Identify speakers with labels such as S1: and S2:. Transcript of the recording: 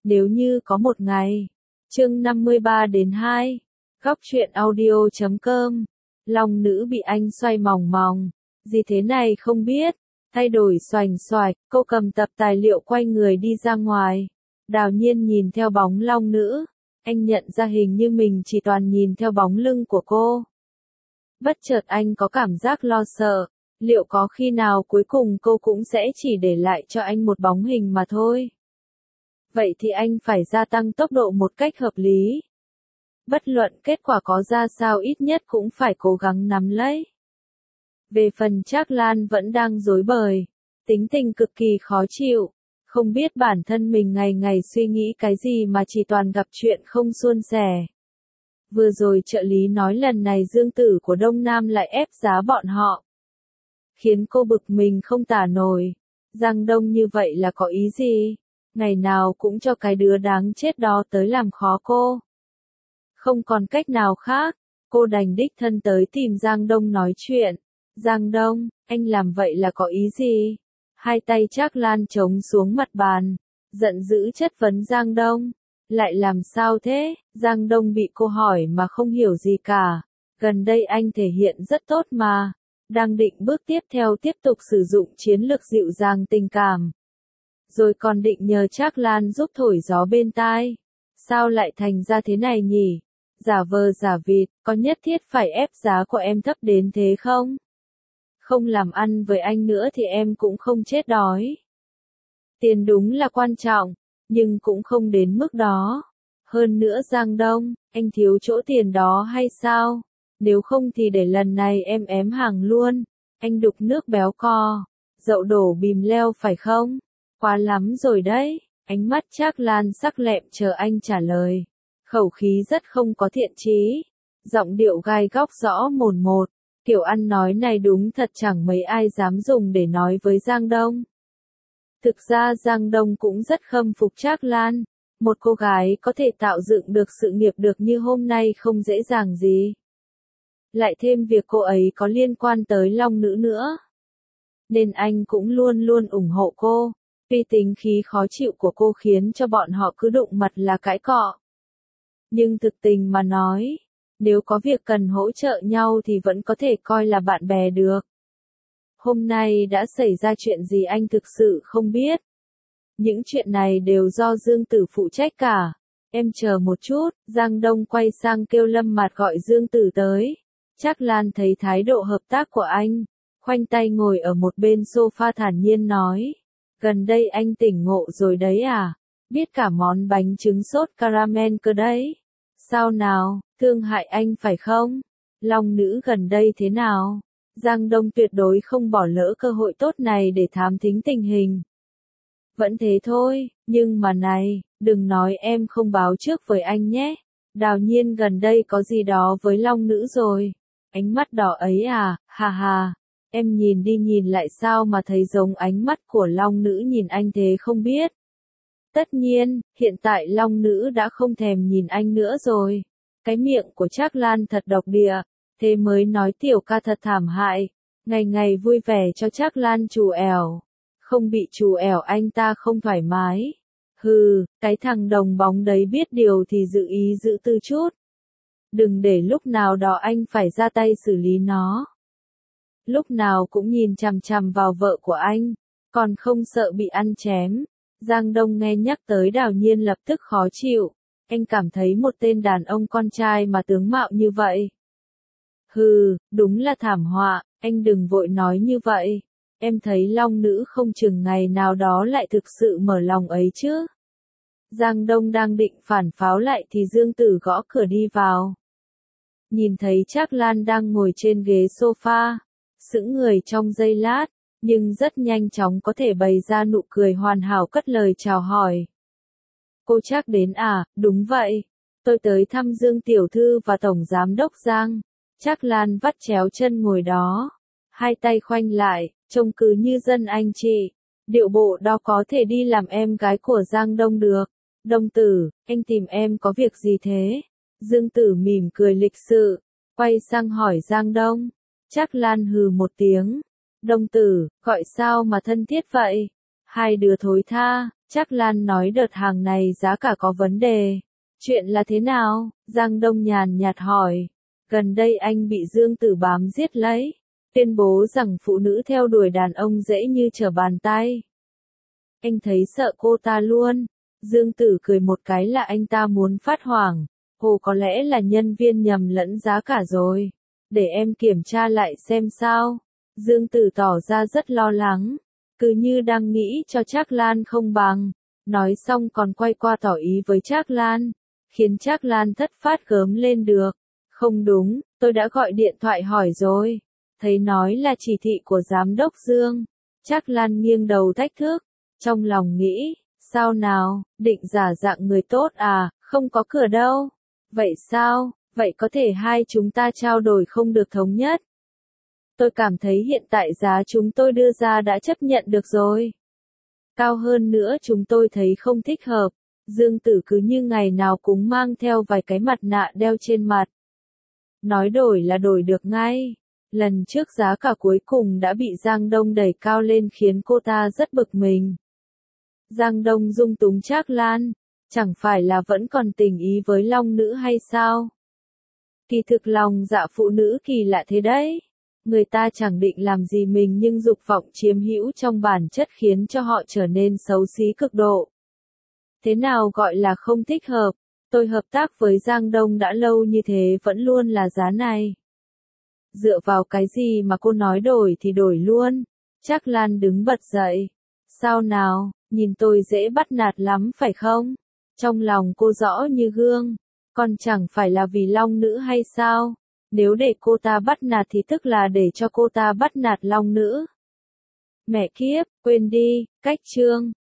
S1: Nếu như có một ngày. Chương 53-2. Góc truyện audio.com. Long nữ bị anh xoay mòng mòng. Gì thế này không biết. Thay đổi xoành xoạch, cô cầm tập tài liệu quay người đi ra ngoài. Đào Nhiên nhìn theo bóng long nữ. Anh nhận ra hình như mình chỉ toàn nhìn theo bóng lưng của cô. Bất chợt anh có cảm giác lo sợ. Liệu có khi nào cuối cùng cô cũng sẽ chỉ để lại cho anh một bóng hình mà thôi? Vậy thì anh phải gia tăng tốc độ một cách hợp lý. Bất luận kết quả có ra sao ít nhất cũng phải cố gắng nắm lấy. Về phần Trác Lan vẫn đang rối bời, tính tình cực kỳ khó chịu, không biết bản thân mình ngày ngày suy nghĩ cái gì mà chỉ toàn gặp chuyện không suôn sẻ. Vừa rồi trợ lý nói lần này Dương Tử của Đông Nam lại ép giá bọn họ, khiến cô bực mình không tả nổi. Giang Đông như vậy là có ý gì? Ngày nào cũng cho cái đứa đáng chết đó tới làm khó cô. Không còn cách nào khác, cô đành đích thân tới tìm Giang Đông nói chuyện. Giang Đông, anh làm vậy là có ý gì? Hai tay Trác Lan chống xuống mặt bàn, giận dữ chất vấn Giang Đông. Lại làm sao thế? Giang Đông bị cô hỏi mà không hiểu gì cả. Gần đây anh thể hiện rất tốt mà. Đang định bước tiếp theo tiếp tục sử dụng chiến lược dịu dàng tình cảm. Rồi còn định nhờ Trác Lan giúp thổi gió bên tai. Sao lại thành ra thế này nhỉ? Giả vờ giả vịt, có nhất thiết phải ép giá của em thấp đến thế không? Không làm ăn với anh nữa thì em cũng không chết đói. Tiền đúng là quan trọng, nhưng cũng không đến mức đó. Hơn nữa Giang Đông, anh thiếu chỗ tiền đó hay sao? Nếu không thì để lần này em ém hàng luôn. Anh đục nước béo cò, dậu đổ bìm leo phải không? Quá lắm rồi đấy. Ánh mắt Trác Lan sắc lẹm chờ anh trả lời. Khẩu khí rất không có thiện chí. Giọng điệu gai góc rõ mồn một. Kiểu ăn nói này đúng thật chẳng mấy ai dám dùng để nói với Giang Đông. Thực ra Giang Đông cũng rất khâm phục Trác Lan. Một cô gái có thể tạo dựng được sự nghiệp được như hôm nay không dễ dàng gì. Lại thêm việc cô ấy có liên quan tới Long nữ nữa. Nên anh cũng luôn luôn ủng hộ cô. Tuy tính khí khó chịu của cô khiến cho bọn họ cứ đụng mặt là cãi cọ. Nhưng thực tình mà nói, nếu có việc cần hỗ trợ nhau thì vẫn có thể coi là bạn bè được. Hôm nay đã xảy ra chuyện gì anh thực sự không biết. Những chuyện này đều do Dương Tử phụ trách cả. Em chờ một chút, Giang Đông quay sang kêu Lâm Mạt gọi Dương Tử tới. Trác Lan thấy thái độ hợp tác của anh, khoanh tay ngồi ở một bên sofa thản nhiên nói. Gần đây anh tỉnh ngộ rồi đấy à? Biết cả món bánh trứng sốt caramel cơ đấy. Sao nào, thương hại anh phải không? Long nữ gần đây thế nào? Giang Đông tuyệt đối không bỏ lỡ cơ hội tốt này để thám thính tình hình. Vẫn thế thôi, nhưng mà này, đừng nói em không báo trước với anh nhé. Đào Nhiên gần đây có gì đó với Long nữ rồi. Ánh mắt đỏ ấy à, hà hà. Em nhìn đi nhìn lại sao mà thấy giống ánh mắt của Long nữ nhìn anh thế không biết. Tất nhiên, hiện tại Long nữ đã không thèm nhìn anh nữa rồi. Cái miệng của Trác Lan thật độc địa, thế mới nói tiểu ca thật thảm hại. Ngày ngày vui vẻ cho Trác Lan trù ẻo. Không bị trù ẻo anh ta không thoải mái. Hừ, cái thằng đồng bóng đấy biết điều thì dự ý giữ tư chút. Đừng để lúc nào đó anh phải ra tay xử lý nó. Lúc nào cũng nhìn chằm chằm vào vợ của anh, còn không sợ bị ăn chém. Giang Đông nghe nhắc tới Đào Nhiên lập tức khó chịu. Anh cảm thấy một tên đàn ông con trai mà tướng mạo như vậy. Hừ, đúng là thảm họa, anh đừng vội nói như vậy. Em thấy Long nữ không chừng ngày nào đó lại thực sự mở lòng ấy chứ. Giang Đông đang định phản pháo lại thì Dương Tử gõ cửa đi vào. Nhìn thấy Trác Lan đang ngồi trên ghế sofa, sững người trong giây lát, nhưng rất nhanh chóng có thể bày ra nụ cười hoàn hảo cất lời chào hỏi. Cô Trác đến à, đúng vậy. Tôi tới thăm Dương Tiểu Thư và Tổng Giám Đốc Giang. Trác Lan vắt chéo chân ngồi đó, hai tay khoanh lại, trông cứ như dân anh chị. Điệu bộ đó có thể đi làm em gái của Giang Đông được. Đông tử, anh tìm em có việc gì thế? Dương Tử mỉm cười lịch sự, quay sang hỏi Giang Đông. Trác Lan hừ một tiếng. Đông tử, gọi sao mà thân thiết vậy? Hai đứa thối tha, Trác Lan nói đợt hàng này giá cả có vấn đề. Chuyện là thế nào? Giang Đông nhàn nhạt hỏi. Gần đây anh bị Dương Tử bám giết lấy, tuyên bố rằng phụ nữ theo đuổi đàn ông dễ như trở bàn tay. Anh thấy sợ cô ta luôn. Dương Tử cười một cái là anh ta muốn phát hoảng. Hồ có lẽ là nhân viên nhầm lẫn giá cả rồi. Để em kiểm tra lại xem sao. Dương Tử tỏ ra rất lo lắng. Cứ như đang nghĩ cho Trác Lan không bằng. Nói xong còn quay qua tỏ ý với Trác Lan. Khiến Trác Lan thất phát gớm lên được. Không đúng, tôi đã gọi điện thoại hỏi rồi. Thấy nói là chỉ thị của giám đốc Dương. Trác Lan nghiêng đầu thách thức. Trong lòng nghĩ, sao nào, định giả dạng người tốt à, không có cửa đâu. Vậy sao, vậy có thể hai chúng ta trao đổi không được thống nhất. Tôi cảm thấy hiện tại giá chúng tôi đưa ra đã chấp nhận được rồi. Cao hơn nữa chúng tôi thấy không thích hợp. Dương Tử cứ như ngày nào cũng mang theo vài cái mặt nạ đeo trên mặt. Nói đổi là đổi được ngay. Lần trước giá cả cuối cùng đã bị Giang Đông đẩy cao lên khiến cô ta rất bực mình. Giang Đông dung túng Trác Lan, chẳng phải là vẫn còn tình ý với Long Nữ hay sao? Kỳ thực lòng dạ phụ nữ kỳ lạ thế đấy. Người ta chẳng định làm gì mình nhưng dục vọng chiếm hữu trong bản chất khiến cho họ trở nên xấu xí cực độ. Thế nào gọi là không thích hợp? Tôi hợp tác với Giang Đông đã lâu như thế vẫn luôn là giá này. Dựa vào cái gì mà cô nói đổi thì đổi luôn? Trác Lan đứng bật dậy. Sao nào, nhìn tôi dễ bắt nạt lắm phải không? Trong lòng cô rõ như gương. Còn chẳng phải là vì Long Nữ hay sao? Nếu để cô ta bắt nạt thì tức là để cho cô ta bắt nạt Long Nữ. Mẹ kiếp, quên đi, cách chương.